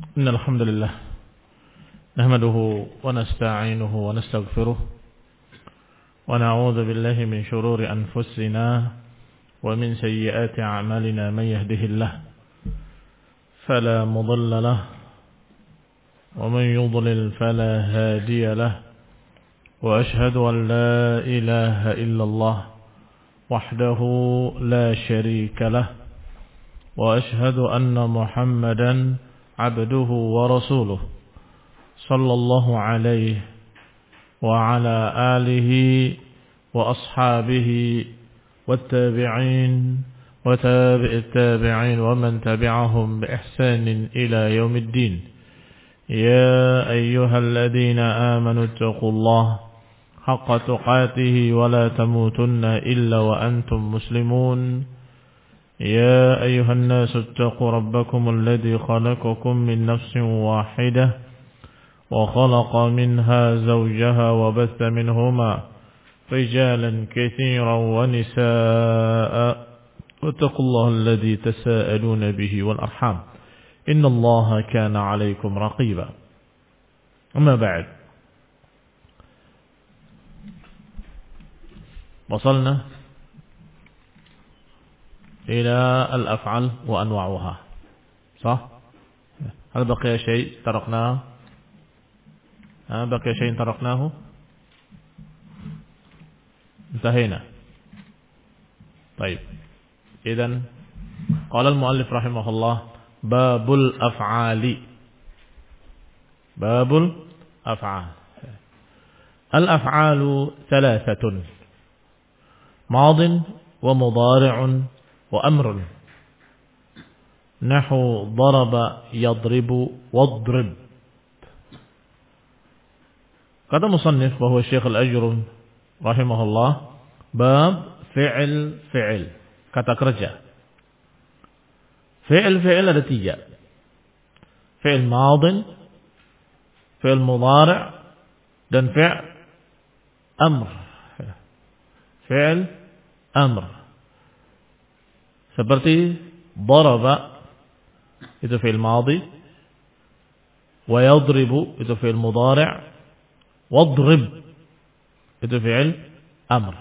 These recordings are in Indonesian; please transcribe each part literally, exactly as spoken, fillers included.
إن الحمد لله نحمده ونستعينه ونستغفره ونعوذ بالله من شرور أنفسنا ومن سيئات أعمالنا. من يهده الله فلا مضل له ومن يضلل فلا هادي له وأشهد أن لا إله إلا الله وحده لا شريك له وأشهد أن محمدا عبده ورسوله صلى الله عليه وعلى آله وأصحابه والتابعين وتابع التابعين ومن تبعهم بإحسان إلى يوم الدين. يا أيها الذين آمنوا اتقوا الله حق تقاته ولا تموتن إلا وأنتم مسلمون. يا أيها الناس اتقوا ربكم الذي خلقكم من نفس واحدة وخلق منها زوجها وبث منهما رجالا كثيرا ونساء واتقوا الله الذي تساءلون به والأرحام إن الله كان عليكم رقيبا. أما بعد، وصلنا إلى الأفعال وأنواعها، صح؟ هل بقي شيء تركناه؟ ها بقي شيء تركناه؟ انتهينا. طيب، إذن قال المؤلف رحمه الله: باب الأفعال. باب الأفعال. الأفعال ثلاثة: ماض ومضارع وأمر. نحو ضرب يضرب واضرب. Kata musannif bahwa Syekh Al-Ajrum rahimahullah, bab fi'il fi'il, kata kerja. Fi'il fi'il ada tiga: fi'il madin, fi'il mudhari' dan fi'il amr. Fi'il amr seperti daraba itu fi'il madhi, wa yadribu itu fi'il mudhari', wadrib itu fi'il amr.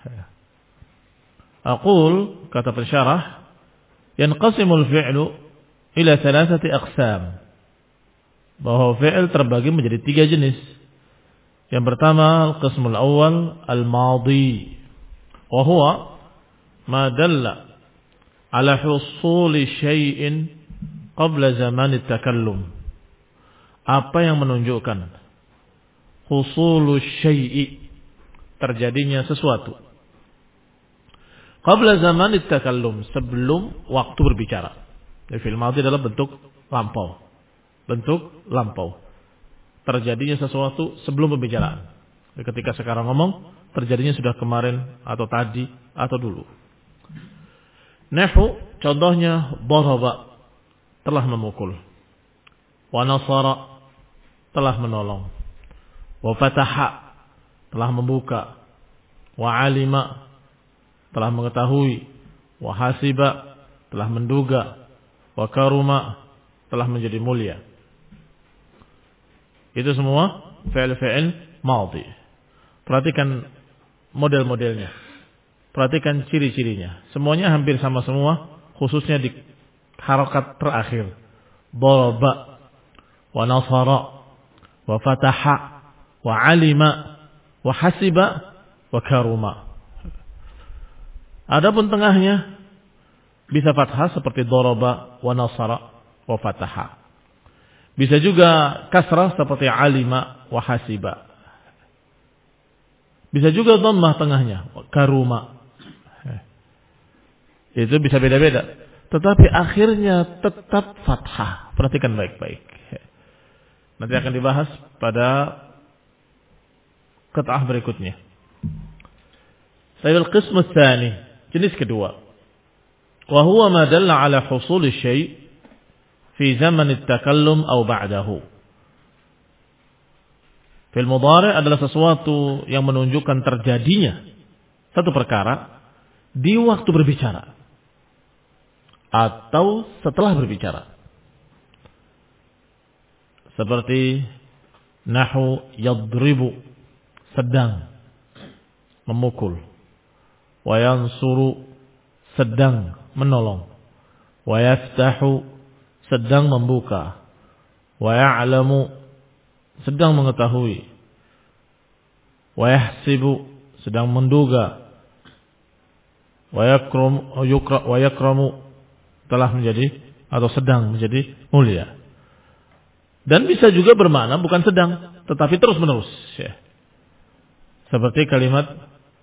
Aqul, kata pensyarah, yanqasimul fi'lu ila thalathati aqsam, bahwa fi'il terbagi menjadi tiga jenis. Yang pertama, al-qismul awal al-madhi, wa huwa ma dalla ala husuli syai'in qabla zaman at-takallum. Apa yang menunjukkan husulu syai'i, terjadinya sesuatu, qabla zaman at-takallum, sebelum waktu berbicara. Fi'il madhi adalah bentuk lampau. Bentuk lampau. Terjadinya sesuatu sebelum pembicaraan. Ketika sekarang ngomong, terjadinya sudah kemarin atau tadi atau dulu. Nahu, contohnya daraba, telah memukul. Wa nasara, telah menolong. Wa fataha, telah membuka. Wa alima, telah mengetahui. Wa hasiba, telah menduga. Wa karuma, telah menjadi mulia. Itu semua fi'il-fi'il madhi. Perhatikan model-modelnya. Perhatikan ciri-cirinya. Semuanya hampir sama semua, khususnya di harakat terakhir. Daraba, wa nasara, wa fataha, wa alima, wa hasiba, wa karuma. Adapun tengahnya bisa fathah seperti daraba, wa nasara, wa fataha. Bisa juga kasrah seperti alima, wa hasiba. Bisa juga dhammah tengahnya, wa karuma. Itu bisa beda-beda, tetapi akhirnya tetap fathah. Perhatikan baik-baik. Nanti akan dibahas pada qit'ah berikutnya. Sayyid al-qism ats-tsani, jenis kedua. Wa huwa ma dalla ala husul syai' fi zaman at-takallum aw ba'dahu. Fi'il mudhari' adalah sesuatu yang menunjukkan terjadinya satu perkara di waktu berbicara atau setelah berbicara. Seperti nahu yadribu, sedang memukul. Wa yansuru, sedang menolong. Wa yaftahu, sedang membuka. Wa ya'lamu, sedang mengetahui. Wa yahsibu, sedang menduga. Wa yakram, yukra, wa yakramu, telah menjadi atau sedang menjadi mulia. Dan bisa juga bermakna bukan sedang, tetapi terus menerus. Ya. Seperti kalimat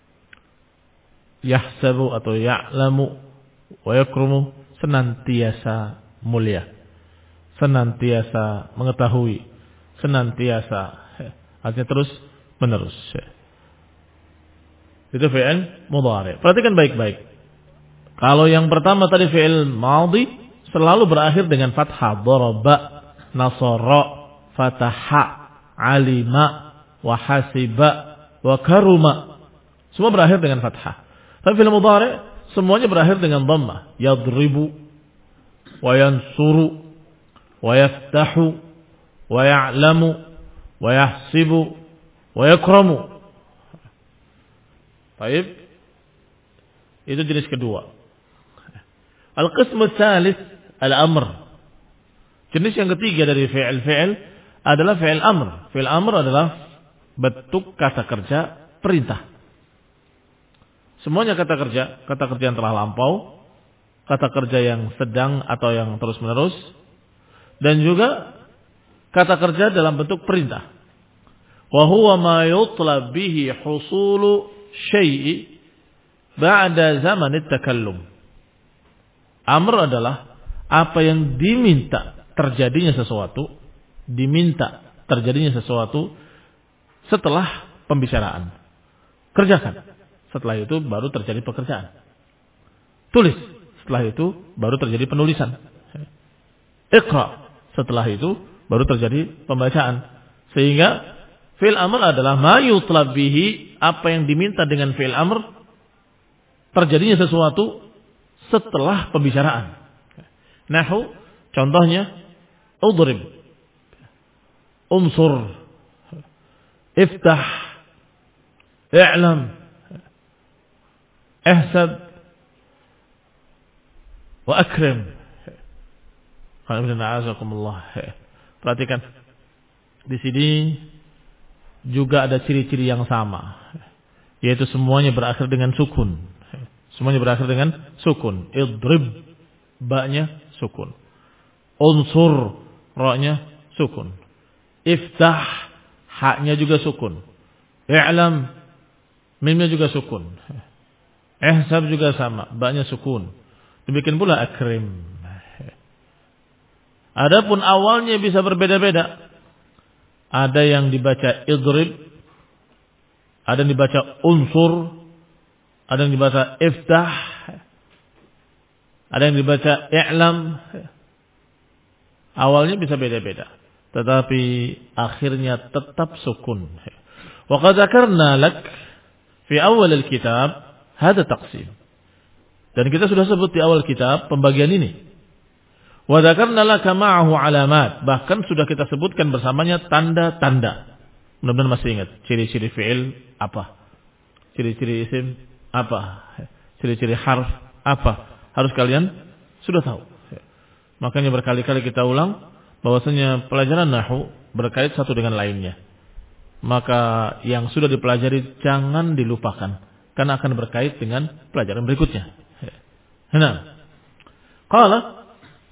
yahsabu atau ya'lamu wa yakramu, senantiasa mulia, senantiasa mengetahui, senantiasa, ya. Artinya terus menerus. Ya. Itu fi'il mudhari'. Perhatikan baik-baik. Kalau yang pertama tadi fi'il madhi selalu berakhir dengan fathah, daraba, nasara, fataha, alima, wa hasiba, wa karuma. Semua berakhir dengan fathah. Tapi fi'il mudhari' semuanya berakhir dengan dhammah. Yadribu, wa yansuru, wa yaftahu, wa ya'lamu, wa yahsibu, wa yakramu. Baik. Itu jenis kedua. Al-qismu tsalits al-amr. Jenis yang ketiga dari fi'il-fi'il adalah fi'il amr. Fi'il amr adalah bentuk kata kerja perintah. Semuanya kata kerja, kata kerja yang telah lampau, kata kerja yang sedang atau yang terus-menerus, dan juga kata kerja dalam bentuk perintah. Wa huwa ma yutlab bihi husulu syai'i ba'da zaman at-takallum. Amr adalah apa yang diminta terjadinya sesuatu, diminta terjadinya sesuatu setelah pembicaraan. Kerjakan. Setelah itu baru terjadi pekerjaan. Tulis. Setelah itu baru terjadi penulisan. Iqra. Setelah itu baru terjadi pembacaan. Sehingga fi'il amr adalah ma yutlab bihi, apa yang diminta dengan fi'il amr terjadinya sesuatu setelah pembicaraan. Nahu, contohnya udrib, unsur, iftah, i'lam, ihsab, wa akrim. Perhatikan, di sini juga ada ciri-ciri yang sama, yaitu semuanya berakhir dengan sukun. Semuanya berakhir dengan sukun. Idrib, ba-nya sukun. Unsur, ra-nya sukun. Iftah, ha-nya juga sukun. I'lam, mimnya juga sukun. Ihsab juga sama, ba-nya sukun. Demikian pula akrim. Adapun awalnya bisa berbeda-beda. Ada yang dibaca idrib, ada yang dibaca unsur, ada yang dibaca iftah, ada yang dibaca i'lam. Awalnya bisa beda-beda, tetapi akhirnya tetap sukun. Wa qad dzakarna lak fi awal al-kitab hada taqsim. Dan kita sudah sebut di awal kitab pembagian ini. Wa dzakarna laka ma'ahu alamat, bahkan sudah kita sebutkan bersamanya tanda-tanda. Mudah-mudahan masih ingat ciri-ciri fi'il apa? Ciri-ciri isim apa? Ciri-ciri harf apa? Harus kalian sudah tahu. Makanya berkali-kali kita ulang bahwasanya pelajaran nahwu berkait satu dengan lainnya. Maka yang sudah dipelajari jangan dilupakan, karena akan berkait dengan pelajaran berikutnya. Nah, qala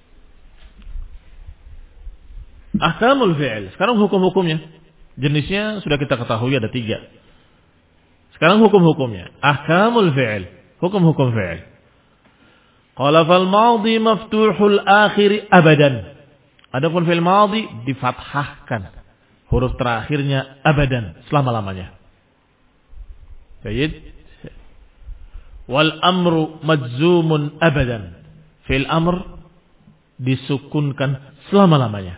ahkamul fi'il. Sekarang hukum-hukumnya. Jenisnya sudah kita ketahui ada tiga. Sekarang hukum-hukumnya. Ahkamul fi'il. Hukum-hukum fi'il. Qala fal madhi maftuhul akhiri abadan. Adapun fi'il madhi difathahkan. Huruf terakhirnya abadan, selama-lamanya. Baik. Wal amru majzumun abadan. Fi'il amr disukunkan selama-lamanya.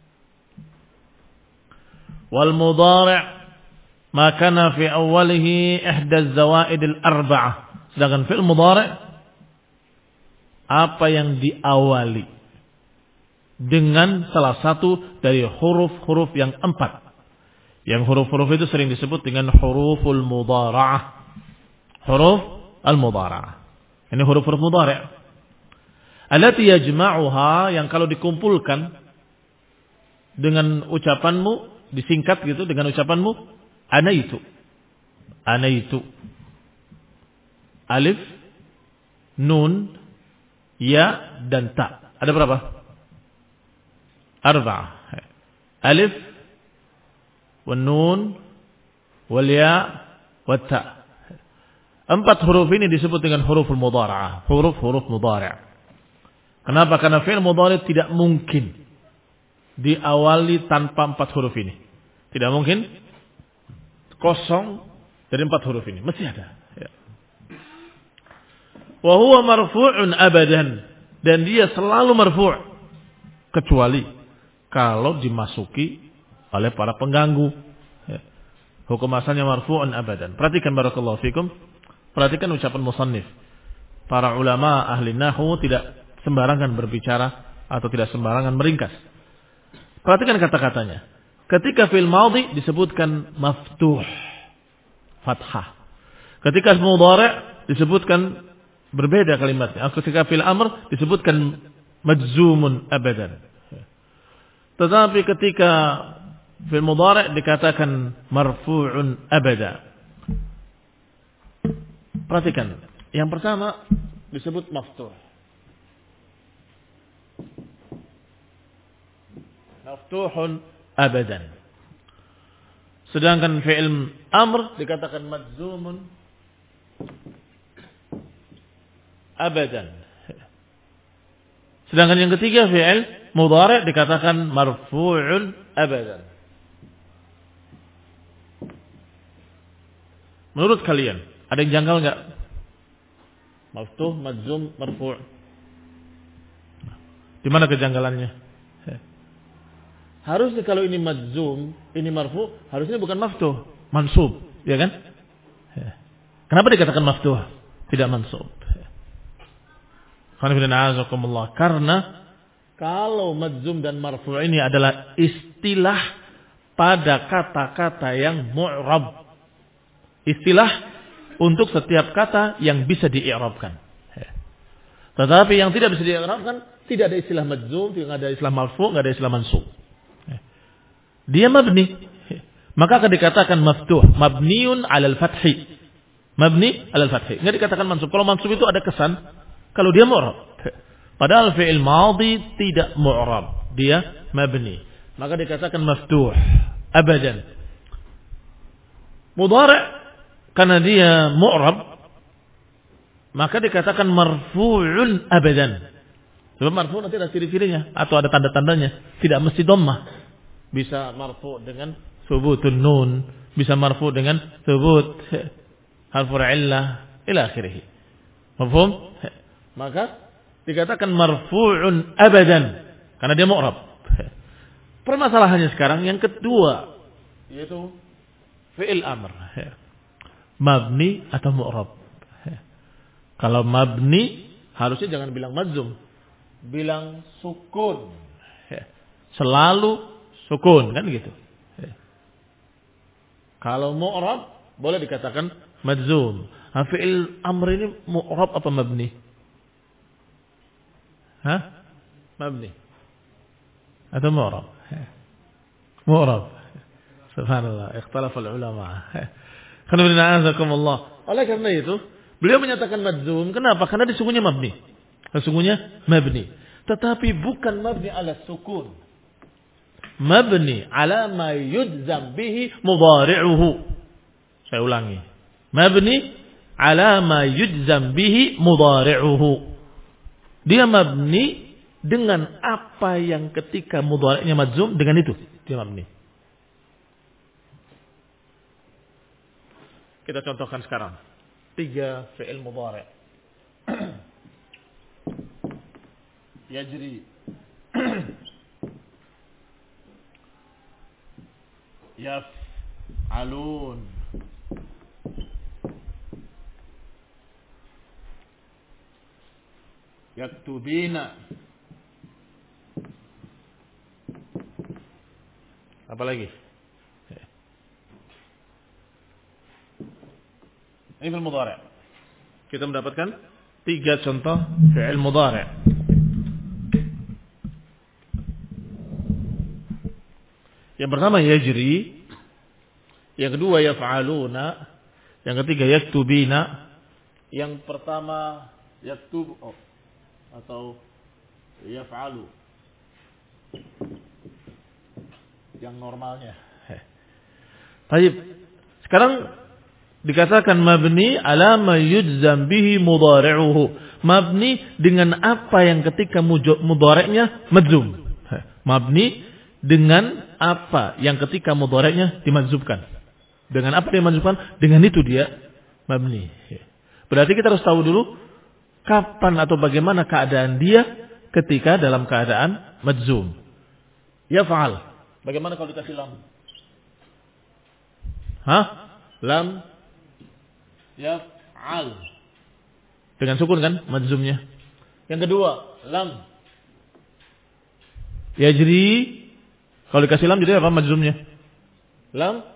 Wal mudhari' ma kana fi awwalihi ihda az-zawaid al-arba'ah. Sedangkan fi'il mudhari' apa yang diawali dengan salah satu dari huruf-huruf yang empat. Yang huruf-huruf itu sering disebut dengan huruful mudhara'ah. Huruf al-mudhara'ah. Ini huruf-huruf mudhari'. Allati yajma'uha, yang kalau dikumpulkan dengan ucapanmu, disingkat gitu dengan ucapanmu, anaitu. Anaitu. Alif, nun, ya, dan ta. Ada berapa? Arba'ah. Alif, wal nun, wal ya, wal ta. Empat huruf ini disebut dengan huruful mudhara'ah. Huruf-huruf mudhari'. Kenapa? Karena fi'il mudhari' tidak mungkin diawali tanpa empat huruf ini. Tidak mungkin kosong dari empat huruf ini. Mesti ada. Ya. Wa huwa marfu'un abadan. Dan dia selalu marfu'. Kecuali kalau dimasuki oleh para pengganggu. Ya. Hukum asalnya marfu'un abadan. Perhatikan barakallahu fikum. Perhatikan ucapan musannif. Para ulama ahli nahwu tidak sembarangan berbicara atau tidak sembarangan meringkas. Perhatikan kata-katanya. Ketika fi'il madhi disebutkan maftuh, fathah. Ketika mudhari' disebutkan berbeda kalimatnya. Ketika fi'il amr disebutkan majzumun abadan. Tetapi ketika fi'il mudhari' dikatakan marfu'un abada. Perhatikan. Yang pertama disebut maftuh. Maftuhun abadan. Sedangkan fi'il amr dikatakan majzumun abadan. Sedangkan yang ketiga fi'il mudhari' dikatakan marfu'un abadan. Menurut kalian ada yang janggal enggak? Maftuh, majzum, marfu'. Di mana kejanggalannya? Harusnya kalau ini majzum, ini marfu, harusnya bukan maftuh, mansub, ya kan? Kenapa dikatakan maftuh, tidak mansub? Karena kalau majzum dan marfu ini adalah istilah pada kata-kata yang mu'rab. Istilah untuk setiap kata yang bisa di-i'rabkan. Tetapi yang tidak bisa di-i'rabkan, tidak ada istilah majzum, tidak ada istilah marfu, tidak ada istilah mansub. Dia mabni. Maka akan dikatakan maftuh. Mabniun alal fathi. Mabni alal fathi. Nggak dikatakan mansub. Kalau mansub itu ada kesan. Kalau dia mu'rab. Padahal fi'il madhi tidak mu'rab. Dia mabni. Maka dikatakan maftuh. Abadan. Mudhari' karena dia mu'rab. Maka dikatakan marfu'un abadan. Sebab marfu' nanti ada ciri-cirinya. Atau ada tanda-tandanya. Tidak mesti dhammah. Bisa marfu dengan thubutun nun, bisa marfu dengan thubut harful illah ila akhirih. Mafhum? Maka dikatakan marfu'un abadan karena dia mu'rab. Permasalahannya sekarang yang kedua yaitu fi'il amr. Mabni atau mu'rab? Kalau mabni harusnya jangan bilang majzum, bilang sukun. Selalu sukun, kan gitu. Kalau mu'rab boleh dikatakan majzum. Fi'il amr ini mu'rab apa mabni? Hah? Mabni atau mu'rab? Mu'rab. Subhanallah, ikhtalafa ulama. Alhamdulillah. Oleh karena itu, beliau menyatakan majzum. Kenapa? Karena sesungguhnya mabni. Sesungguhnya mabni. Tetapi bukan mabni ala sukun. Mabni ala ma yujzam bihi mudhari'uhu. Saya ulangi. Mabni ala ma yujzam bihi mudhari'uhu. Dia mabni dengan apa yang ketika mudhari'nya majzum, dengan itu dia mabni. Kita contohkan sekarang. Tiga fi'il mudhari'. Yajri. Yaf'alun. Yaktubina. Apalagi? Ini fi'il mudhari'. Kita mendapatkan tiga contoh fi'il mudhari'. Yang pertama yajri, yang kedua yaf'aluna, yang ketiga yaktubina. Yang pertama yaktub oh, atau yaf'alu. Yang normalnya. Baik. Sekarang dikatakan mabni ala ma yujzam bihi mudhari'uhu. Mabni dengan apa yang ketika mudhari'nya madzum. Mabni dengan apa yang ketika mudhari'nya dimadzubkan. Dengan apa dia dimadzubkan? Dengan itu dia mabni. Berarti kita harus tahu dulu kapan atau bagaimana keadaan dia ketika dalam keadaan madzum. Yaf'al. Bagaimana kalau dikasih lam? Hah? Lam yaf'al. Dengan sukun kan madzumnya. Yang kedua, lam yajri. Kalau dikasih lam jadi apa madzumnya? Lam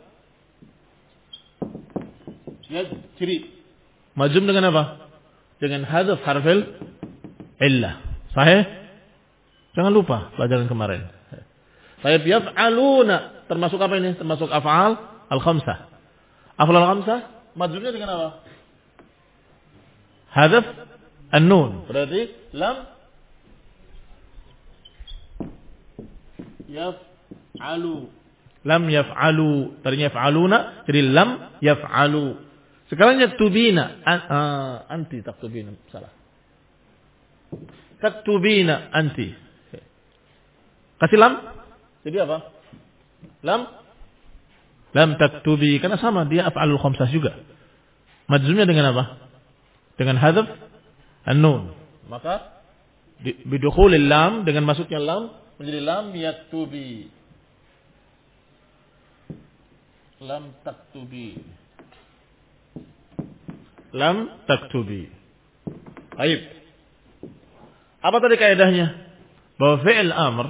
yajri. Madzum dengan apa? Dengan hadzaf harfil illah. Sahih? Jangan lupa pelajaran kemarin. Tayyib yaf'aluna termasuk apa ini? Termasuk af'al al-khamsah. Af'al al-khamsah madzumnya dengan apa? Hadzaf an-nun. Berarti lam yaf'alu. Lam yaf'alu. Tadinya yaf'aluna jadi lam yaf'alu. Sekarang yaktubina. An, uh, anti taktubina. Salah. Taktubina anti. Kasih lam. Jadi apa? Lam lam taktubi, karena sama dia af'alul khamsah juga. Madzumnya dengan apa? Dengan hadzaf an-nun. Maka bidukhulil lam, dengan masuknya lam menjadi lam yaktubi. Lam taktubi. Lam taktubi. Baik. Apa tadi kaidahnya? Bahwa fi'il amr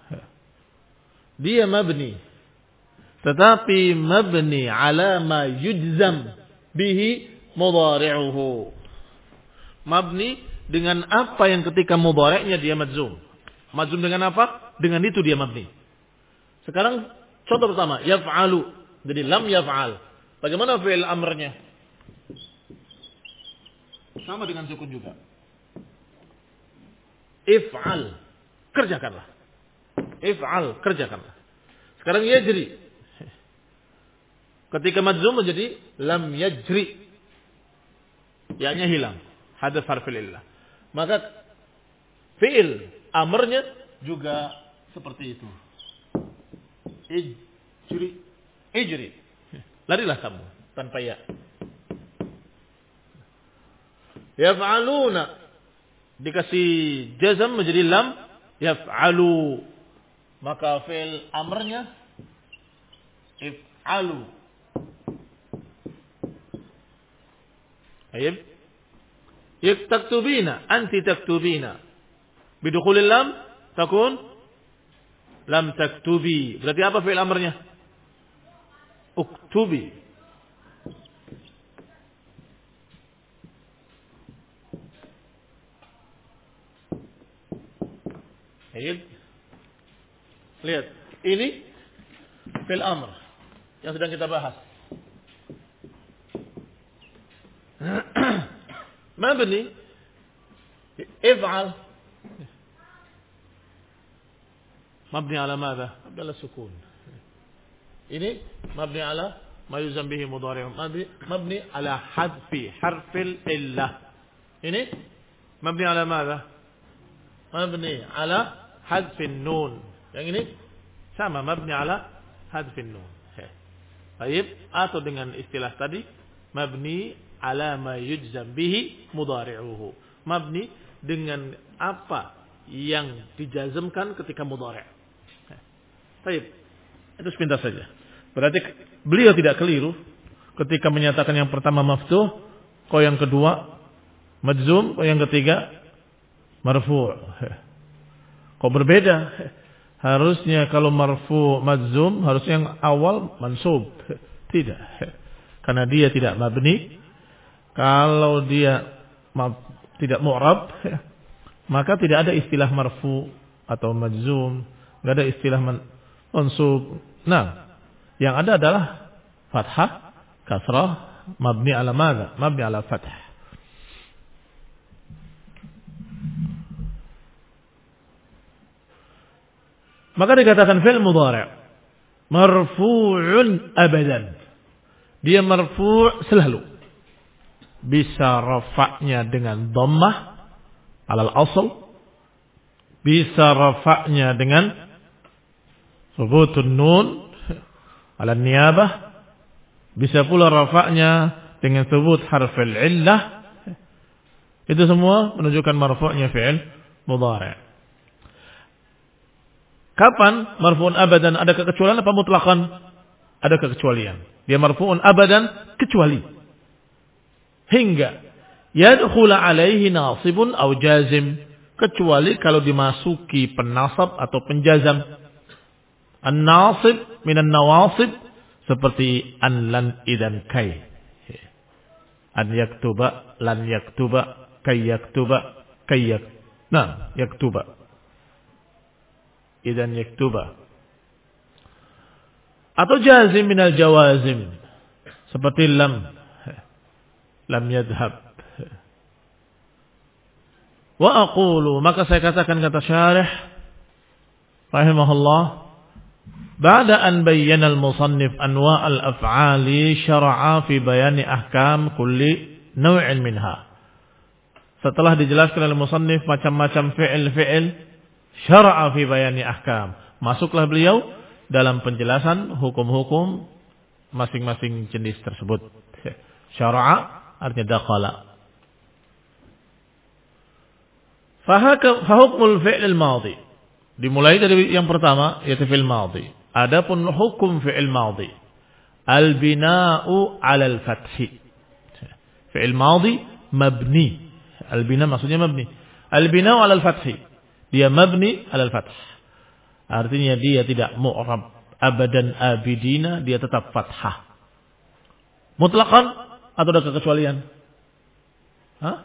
dia mabni, tetapi mabni ala ma yujzam bihi mudhari'uhu. Mabni dengan apa yang ketika mudhari'nya dia madzum. Madzum dengan apa? Dengan itu dia mabni. Sekarang contoh pertama, yaf'alu. Jadi lam yaf'al. Bagaimana fi'il amrnya? Sama dengan sukun juga. If'al. Kerjakanlah. If'al, kerjakanlah. Sekarang yajri. Ketika madzum menjadi lam yajri. Ya-nya hilang. Hadzaf harfil illah. Maka fi'il amrnya juga seperti itu. Ijri. Ijri. Larilah kamu tanpa ya. Yaf'aluna. Dikasih jazam menjadi lam yaf'alu. Maka fi'il amrnya if'alu. Baik. Yaktaktubina, anti taktubina. Bidukhulil lam takun lam taktubi. Berarti apa fi'il amrnya? Uktubi. Baik. Lihat, ini fil amr yang sedang kita bahas. Mabni if'al. Mabni ala madha? Mabni ala sukun. Ini mabni ala ma yuzam bihi mudhari'. Mabni mabni ala hadfi harfil illah. Ini mabni ala madha? Mabni ala hadfin nun. Yang ini sama mabni ala hadfin nun. Baik, atau dengan istilah tadi mabni ala ma yujzam bihi mudhari'uhu. Mabni dengan apa yang dijazmkan ketika mudhari'. Baik, itu sepintas saja. Berarti beliau tidak keliru ketika menyatakan yang pertama maftuh, kok yang kedua madzum, kok yang ketiga marfu'. Kok berbeda? Harusnya kalau marfu majzum harusnya yang awal mansub. Tidak. Karena dia tidak mabni. Kalau dia ma- tidak mu'rab, maka tidak ada istilah marfu atau majzum, enggak ada istilah man- mansub. Nah, yang ada adalah fathah, kasrah, mabni ala madza? Mabni ala fathah. Maka dikatakan fi'il mudhari' marfu'un abadan. Dia marfu' selalu. Bisa rafa'nya dengan dhammah alal asl, bisa rafa'nya dengan thubutun nun ala niyabah, bisa pula rafa'nya dengan thubut harfil illah. Itu semua menunjukkan marfu'nya fi'il mudhari'. Kapan marfu'un abadan? Ada kekecualian apa mutlaqan? Ada kekecualian. Dia marfu'un abadan kecuali hingga yadkhula alaihi nasibun aw jazim, kecuali kalau dimasuki penasab atau penjazam. An-nasib minan nawasib seperti an, lan, idan, kai. An yaktuba, lan yaktuba, kai yaktuba, kai yak. Nah, yaktuba. Idan yaktuba. Atau jazim minal jawazim seperti lam, lam yadhhab. Wa aqulu, maka saya katakan kata syarih rahimahullah, ba'da an bayyana al-musannif anwa' al-af'ali syara'a fi bayani ahkam kulli naw'in minha. Setelah dijelaskan oleh musannif macam-macam fi'il-fi'il, syara'a fi bayani ahkam, masuklah beliau dalam penjelasan hukum-hukum masing-masing jenis tersebut. Syara'a artinya dakhala. Fahukmul fi'il madhi, dimulai dari yang pertama yaitu fi'il madhi. Adapun hukum fi'il madhi, al-bina'u 'ala al-fathi. Fi'il madhi mabni. Al-bina maksudnya mabni. Al-bina'u 'ala al-fathi. Dia mabni 'ala al-fath. Artinya dia tidak mu'rab abadan abidina, dia tetap fathah. Mutlaqan atau ada kekecualian? Hah?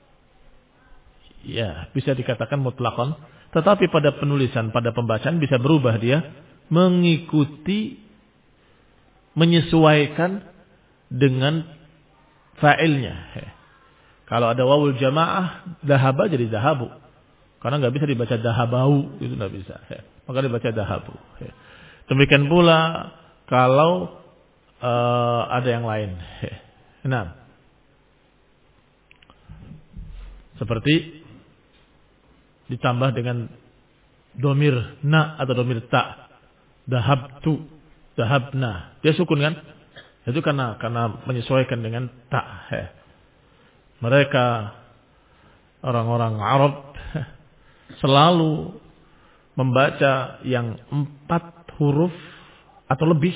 Ya, bisa dikatakan mutlaqan, tetapi pada penulisan, pada pembacaan bisa berubah dia mengikuti, menyesuaikan dengan fa'ilnya. Kalau ada wawul jamaah, dahaba jadi dahabu. Karena nggak bisa dibaca dahabau, itu nggak bisa. Maka dibaca dahabu. Demikian pula kalau uh, ada yang lain. Nah, seperti ditambah dengan domir na atau domir ta, dahabtu, dahabna. Dia sukun kan? Itu karena karena menyesuaikan dengan ta. Mereka orang-orang Arab selalu membaca yang empat huruf atau lebih,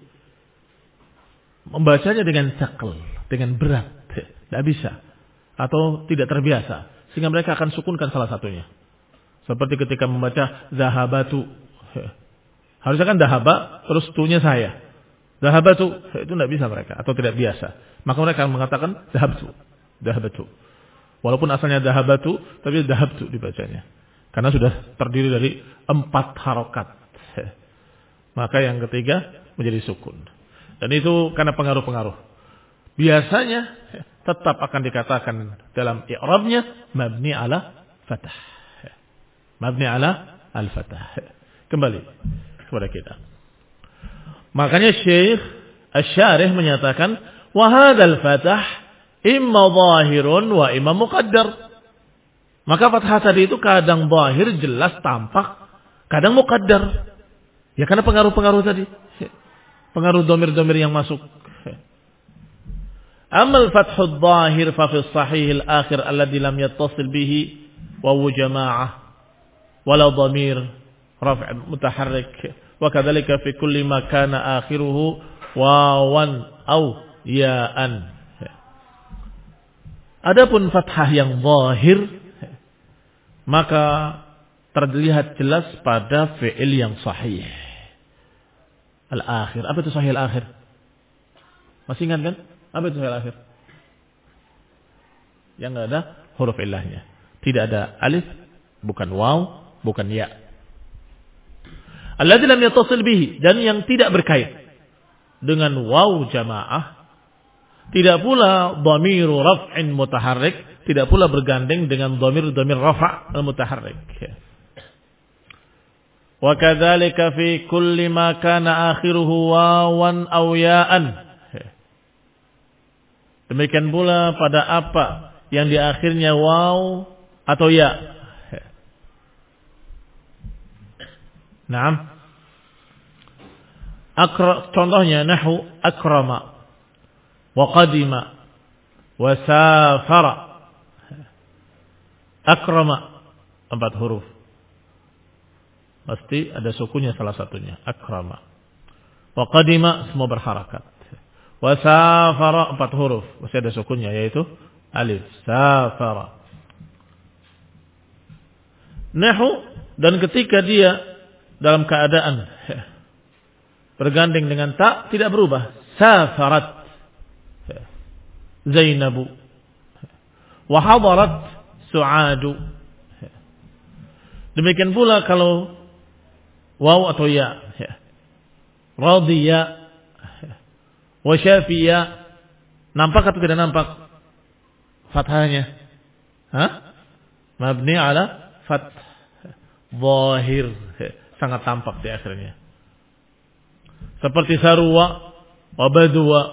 membacanya dengan sakal, dengan berat, tidak bisa atau tidak terbiasa, sehingga mereka akan sukunkan salah satunya. Seperti ketika membaca zahabatu, harusnya kan dahaba terus tunya saya, zahabatu, itu tidak bisa mereka atau tidak biasa, maka mereka akan mengatakan zahabtu, zahabatu, walaupun asalnya dahabatu tapi dahabtu dibacanya. Karena sudah terdiri dari empat harokat. Maka yang ketiga menjadi sukun. Dan itu karena pengaruh-pengaruh. Biasanya tetap akan dikatakan dalam i'rabnya mabni ala fathah. Mabni ala al-fathah. Kembali kepada kita. Makanya Syekh Asy-Syarih menyatakan wa hadzal fathah imma zahirun wa imma muqaddar. Maka fathah tadi itu kadang zahir jelas tampak, kadang muqaddar. Ya karena pengaruh-pengaruh tadi. Pengaruh domir-domir yang masuk. Amal fathul zahir fa fi sahih al-akhir alladhi lam yattasil bihi wa hu jamaah wala dhamir raf' mutaharrik wa kadzalika fi kulli ma kana akhiruhu wawan aw ya'an. Adapun fathah yang zahir, maka terlihat jelas pada fi'il yang sahih. Al-akhir. Apa itu sahih al-akhir? Masih ingat kan? Apa itu sahih al-akhir? Yang enggak ada huruf illahnya. Tidak ada alif, bukan waw, bukan ya. Alladzi lam yattasil bihi, dan yang tidak berkait dengan waw jamaah, tidak pula dhamiru raf'in mutaharrik, tidak pula bergandeng dengan dhamir-dhamir rafa' al-mutaharrik. Wa kadzalika fi kulli ma kana akhiruhu wawan aw ya'an. Demikian pula pada apa yang di akhirnya waw atau ya. Naam. Akra, contohnya nahwu akrama wa qadima wa safara. Akrama empat huruf. Pasti ada sukunya salah satunya. Akrama. Wa qadima semua berharakat. Wa safara empat huruf. Masih ada sukunya yaitu alif. Safara. Nahwu, dan ketika dia dalam keadaan bergandeng dengan tak, tidak berubah. Safarat Zainabu wa hadarat Su'adu. Demikian pula kalau waw atau ya. Radiya wa syafiya. Nampak atau tidak nampak fathahnya? Hah? Mabni ala fath. Zahir. Sangat tampak di akhirnya. Seperti sarwa wa badwa.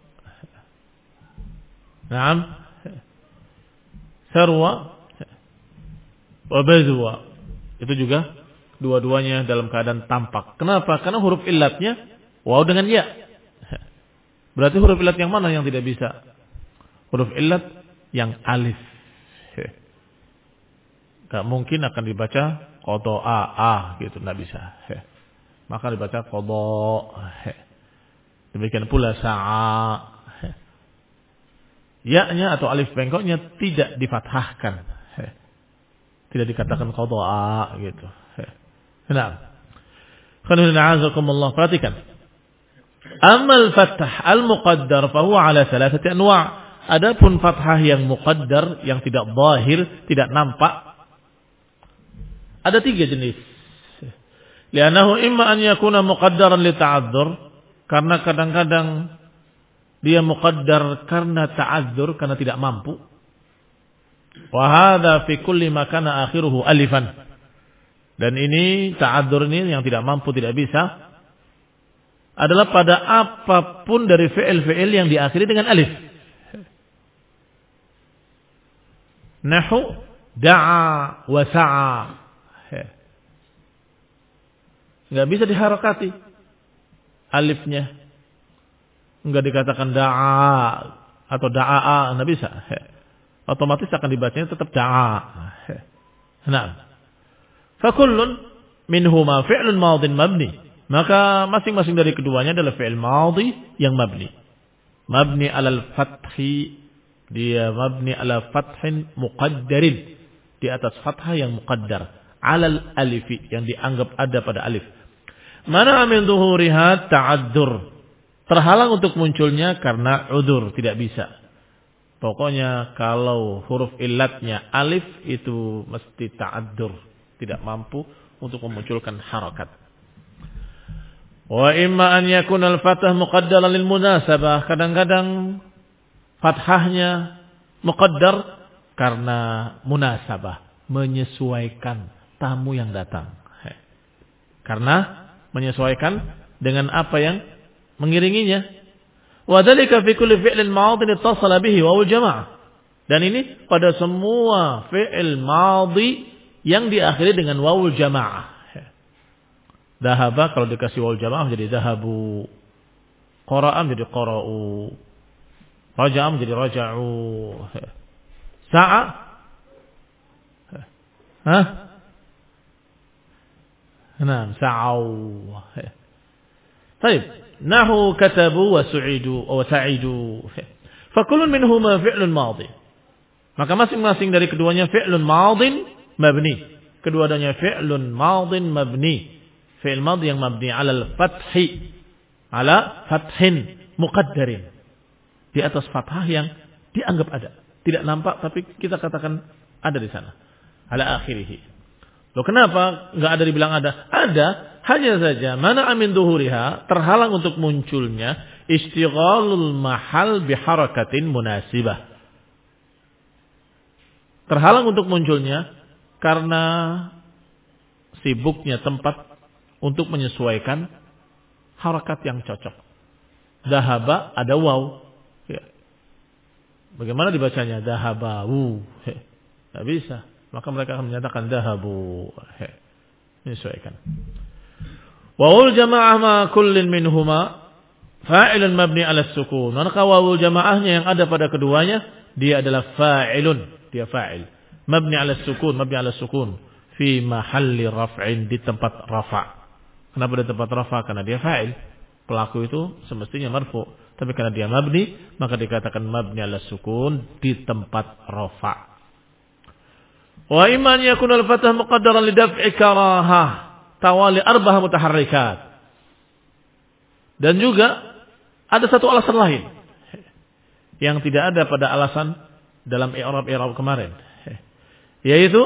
Naam. Sarwa wa badwa. Itu juga dua-duanya dalam keadaan tampak. Kenapa? Karena huruf illatnya waw dengan ya. Berarti huruf illat yang mana yang tidak bisa? Huruf illat yang alif. Gak mungkin akan dibaca qada'a a gitu, enggak bisa. Maka dibaca qada'. Demikian pula sa'a. Ya-nya atau alif bengkoknya tidak difathahkan. Tidak dikatakan qada'a gitu. Nah. Khairullahazakumullah, perhatikan. Amal fathah al-muqaddar fahuwa ala thalathati anwa'. Adapun fathah yang muqaddar, yang tidak zahir, tidak nampak, ada tiga jenis. Li'annahu imma an yakuna muqaddaran li ta'adzur, karena kadang-kadang dia muqaddar karena ta'adzur, karena tidak mampu. Wa hadza fi kulli ma kana akhiruhu alifan. Dan ini ta'adzur ini yang tidak mampu, tidak bisa, adalah pada apapun dari fi'il-fi'il yang diakhiri dengan alif. Nahu da'a wa sa'a. Enggak bisa diharakati alifnya. Enggak dikatakan da'a atau da'a, enggak bisa. Otomatis akan dibacanya tetap da'a. Nah, fa kullun minhuma fi'lun madhin mabni. Maka masing-masing dari keduanya adalah fi'il madhi yang mabni. Mabni alal fathi, dia mabni ala fathin muqaddarin, di atas fathah yang muqaddar, alal alifi yang dianggap ada pada alif. Mana min zuhuriha ta'addur, terhalang untuk munculnya karena udzur, tidak bisa. Pokoknya kalau huruf illatnya alif itu mesti ta'addur, tidak mampu untuk memunculkan harakat. Wa imma an yakuna al-fathah muqaddaran lil munasabah, kadang-kadang fathahnya muqaddar karena munasabah, menyesuaikan tamu yang datang. Karena menyesuaikan dengan apa yang mengiringinya. Wa dzalika fi kulli fi'lin madhin ittasala bihi wawul jamaah. Dan ini pada semua fi'il madhi yang diakhiri dengan wawul jamaah. Dahaba kalau dikasih wawul jamaah menjadi dahabu. Qara'a menjadi qara'u. Raja'a menjadi raja'u. Sa'a. Hah? Nah, sa'au. Baik. Nahu katabu wa su'idu wa sa'idu. Fa kullun minhuma fi'lun madhi. Maka masing-masing dari keduanya fi'lun madhin mabni. Kedua-duanya fi'lun madin mabni. Fi'il madhi yang mabni ala al-fathi. Ala fathin muqaddarin. Di atas fathah yang dianggap ada. Tidak nampak tapi kita katakan ada di sana. Ala akhirih. Loh kenapa enggak ada dibilang ada? Ada, hanya saja mana amin duhuriha, terhalang untuk munculnya istighalul mahal biharakatin munasibah. Terhalang untuk munculnya karena sibuknya tempat untuk menyesuaikan harakat yang cocok. Dahaba ada waw. Ya. Bagaimana dibacanya? Dahabawu. Tidak bisa. Maka mereka akan menyatakan dahabu. He. Menyesuaikan. Wawul jama'ah ma kullin minhuma fa'ilun mabni ala sukun. Maka wawul jama'ahnya yang ada pada keduanya, dia adalah fa'ilun. Dia fa'il. Mabni ala sukun. Mabni ala sukun. Fi mahalli raf'in. Di tempat rafa'. Kenapa di tempat rafa'? Karena dia fa'il. Pelaku itu semestinya marfu. Tapi karena dia mabni, maka dikatakan mabni ala sukun di tempat rafa'. Wa iman yakun al-fathah muqaddaran li daf'i karahah tawali arba'ah mutaharrikat. Dan juga ada satu alasan lain yang tidak ada pada alasan dalam i'rab-i'rab kemarin, yaitu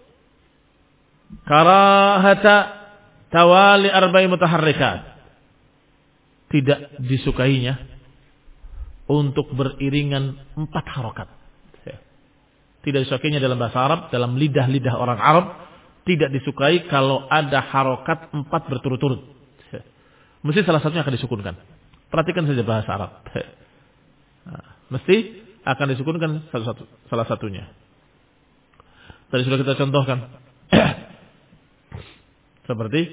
karahata tawali arba'i mutaharrikat. Tidak disukainya untuk beriringan empat harokat. Tidak disukainya dalam bahasa Arab, dalam lidah-lidah orang Arab, tidak disukai kalau ada harokat empat berturut-turut. Mesti salah satunya akan disukunkan. Perhatikan saja bahasa Arab. Nah, mesti akan disukunkan satu-satu, salah satunya. Tadi sudah kita contohkan. Seperti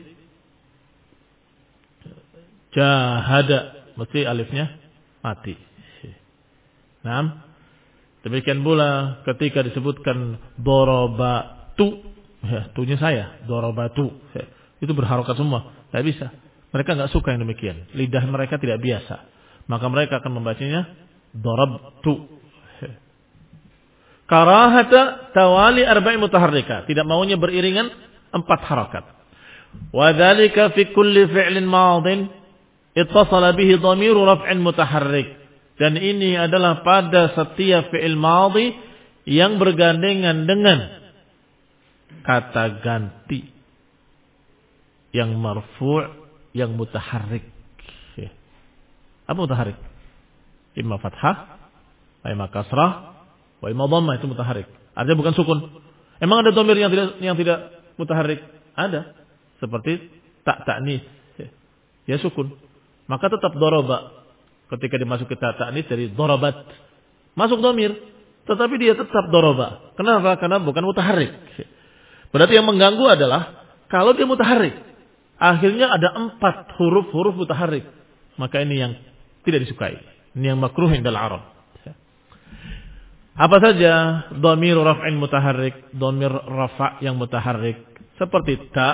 jahada, mesti alifnya mati. Nah, demikian pula ketika disebutkan dorobatu, ya, tunya saya, dorobatu, ya, itu berharokat semua, tidak bisa. Mereka nggak suka yang demikian, lidah mereka tidak biasa, maka mereka akan membacanya dorabtu. Ya. Karahata tawali arba'i mutaharrika, tidak maunya beriringan empat harakat. Wadzalika fi kulli fi'lin madin ittasala bihi dhamiru raf'in mutaharrik. Dan ini adalah pada setiap fi'il madhi yang bergandengan dengan kata ganti yang marfu' yang mutaharrik. Apa mutaharrik? Imma fathah, imma kasrah, wa imma dhammah, itu mutaharrik. Artinya bukan sukun. Emang ada dhamir yang tidak yang tidak mutaharrik? Ada. Seperti tak ta'nis. Ya sukun. Maka tetap doroba. Ketika dimasuki ta ta'nis dari dorobat, masuk dhamir, tetapi dia tetap doroba. Kenapa? Karena bukan mutaharrik. Berarti yang mengganggu adalah kalau dia mutaharrik, akhirnya ada empat huruf-huruf mutaharrik, maka ini yang tidak disukai. Ini yang makruh indal Arab. Apa saja dhamir raf'in mutaharrik, dhamir rafa' yang mutaharrik, seperti ta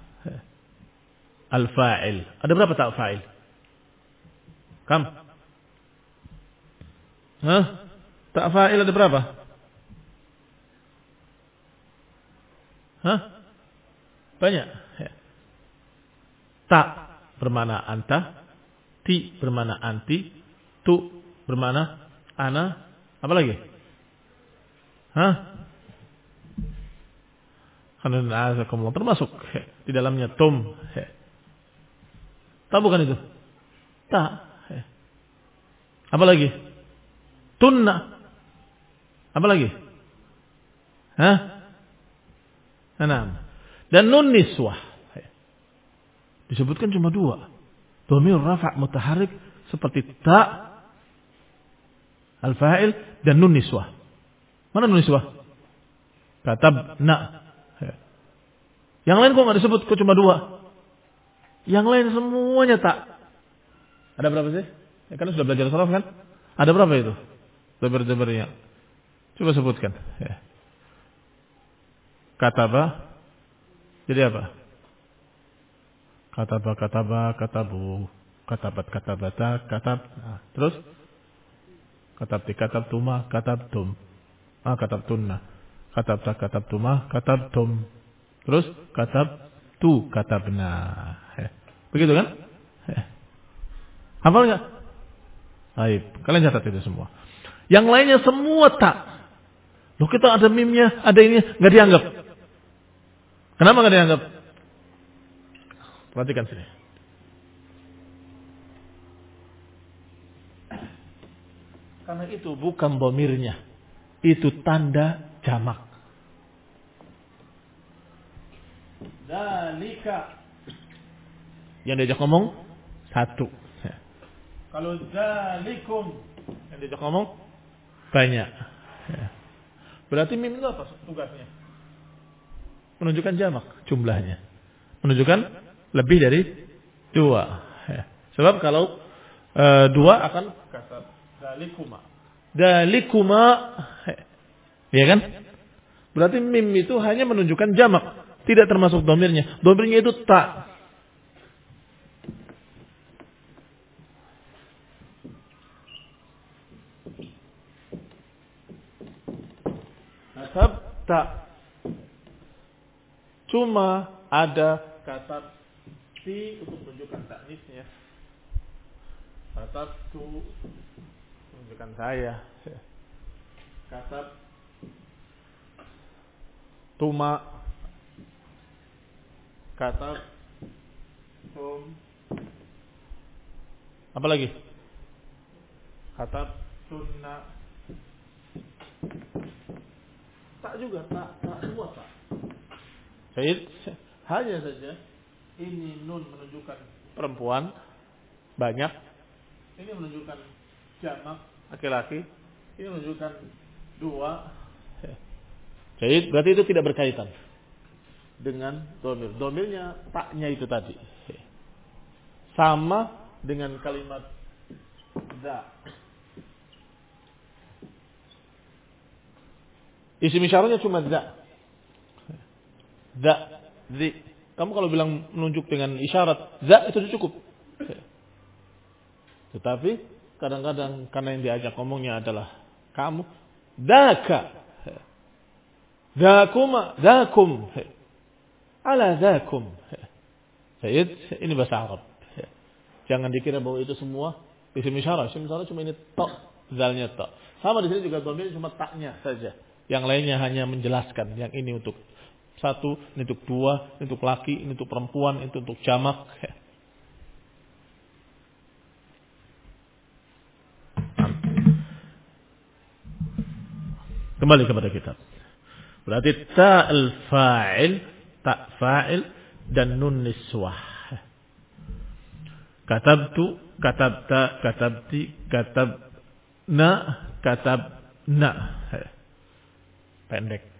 al-fa'il. Ada berapa ta fa'il? Kam? Hah? Ta fa'il ada berapa? Hah? Banyak. Ta bermana anta, ti bermana anti, tu bermana ana, apa lagi? Hah? Karena termasuk di dalamnya tum. Ta bukan itu? Ta. Apa lagi? Tunna. Apa lagi? Hah? Enam. Dan nun niswah. Disebutkan cuma dua. Dhamir rafa' mutaharrik seperti ta, al-fa'il, dan nun niswah. Mana nun niswah? Katabna. Yang lain kok nggak disebut? Kok cuma dua? Yang lain semuanya tak. Ada berapa sih? Ya, karena sudah belajar saraf kan? Ada berapa itu? Dhamir-dhamirnya. Coba sebutkan. Ya. Kataba. Jadi apa? Kataba, kataba, katabu. Katabat, katabata, katab. Nah, terus? Katabti, katabtuma, katabtum. Ah, katabtunna. Katabta, katabtuma, katabtum. Terus katabtu, katabna. Begitu kan? Hafal nggak? Baik, kalian catat itu semua. Yang lainnya semua tak. Loh, kita ada mimnya, ada ini, nggak dianggap. Kenapa nggak dianggap? Perhatikan sini. Karena itu bukan dhamirnya. Itu tanda jamak. Dzalika. Yang diajak ngomong satu. Kalau dzalikum yang diajak ngomong banyak. Berarti mim itu apa tugasnya? Menunjukkan jamak jumlahnya. Menunjukkan lebih dari dua. Sebab kalau e, dua akan kata dalikuma. Dalikuma. Ya kan? Berarti mim itu hanya menunjukkan jamak. Tidak termasuk dhamirnya. Dhamirnya itu ta. Nasab ta. Cuma ada kata ti untuk menunjukkan taknisnya. Kata tu menunjukkan saya. Kata tuma. Kata tum. Apa lagi? Kata tunna. Tak juga, tak, tak semua tak. Baik, hanya saja ini nun menunjukkan perempuan banyak, ini menunjukkan jamak laki-laki, ini menunjukkan dua. Baik, berarti itu tidak berkaitan dengan dhamir. Dhamirnya taknya itu tadi. Sama dengan kalimat za. Isim isyaratnya cuma za. Za, zi. Kamu kalau bilang menunjuk dengan isyarat za itu cukup. Tetapi kadang-kadang karena yang diajak ngomongnya adalah kamu, daka, dakuma, dakum, ala dakum. Sayyid, ini bahasa Arab. Jangan dikira bahwa itu semua isim isyarat. Isim isyarat cuma ini ta, zalnya ta. Sama di sini juga dhamir cuma taknya saja. Yang lainnya hanya menjelaskan. Yang ini untuk satu, ini untuk dua, ini untuk laki, ini untuk perempuan, ini untuk jamak. Kembali kepada kitab. Berarti ta'al fa'il, ta' fa'il, dan nun niswah. Katabtu, katabta, katabti, katabna, katabna. Pendek.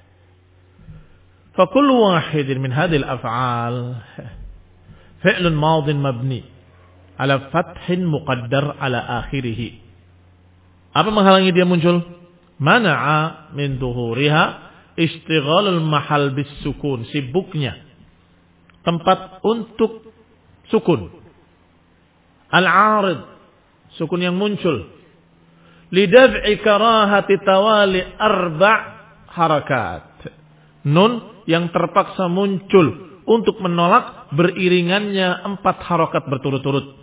فكل واحد من هذه الأفعال فعل ماض مبني على فتح مقدر على آخره. Apa menghalangi dia muncul? Mana'a min dhuhuriha ishtighalul mahal bis sukun, sibuknya tempat untuk sukun. Al-'arid, sukun yang muncul. Lidaf'i karahati tawali arba' harakat. Nun yang terpaksa muncul untuk menolak beriringannya empat harokat berturut-turut.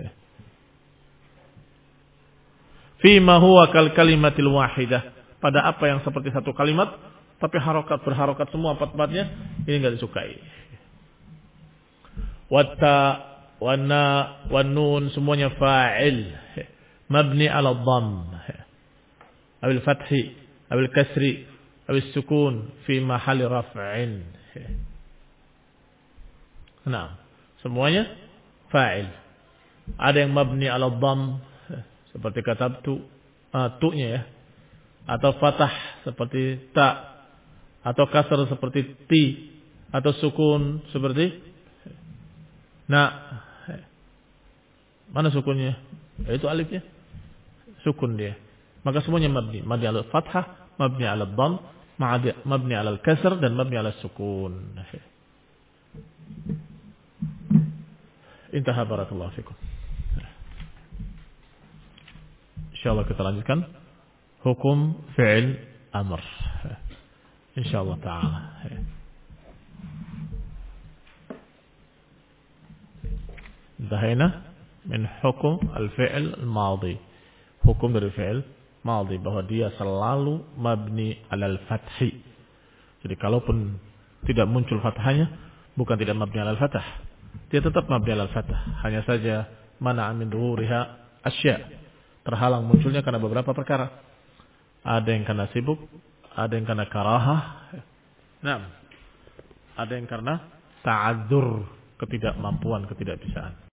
Fima huwa kal kalimatil wahidah, pada apa yang seperti satu kalimat tapi harokat berharokat semua empat-empatnya, ini enggak disukai. Watta, wana, wanun semuanya fa'il mabni ala dhamm awil fathi awil kasri awil sukun fi mahali raf'in. Nah, semuanya fa'il. Ada yang mabni ala dhamm seperti katabtu, uh, tu-nya ya, atau fathah seperti ta, atau kasar seperti ti, atau sukun seperti na. Mana sukunnya? Itu alifnya. Sukun dia. Maka semuanya mabni, mabni ala fathah, mabni ala dhamm, mabni ala kasr, dan mabni ala sukun. Intaha, barakallahu fikum. Insyaallah kita lanjutkan hukum fi'il amr. Insyaallah taala. Intahayna min hukum al-fi'l al-madhi. Hukum dari fi'il madhi bahwa dia selalu mabni alal fathi. Jadi kalaupun tidak muncul fathahnya, bukan tidak mabni alal fathah. Dia tetap mabni alal fathah. Hanya saja mana'a min dhuhuriha asya'. Terhalang munculnya karena beberapa perkara. Ada yang karena sibuk, ada yang karena karahah. Nah, ada yang karena ta'adzur, ketidakmampuan, ketidakbisaan.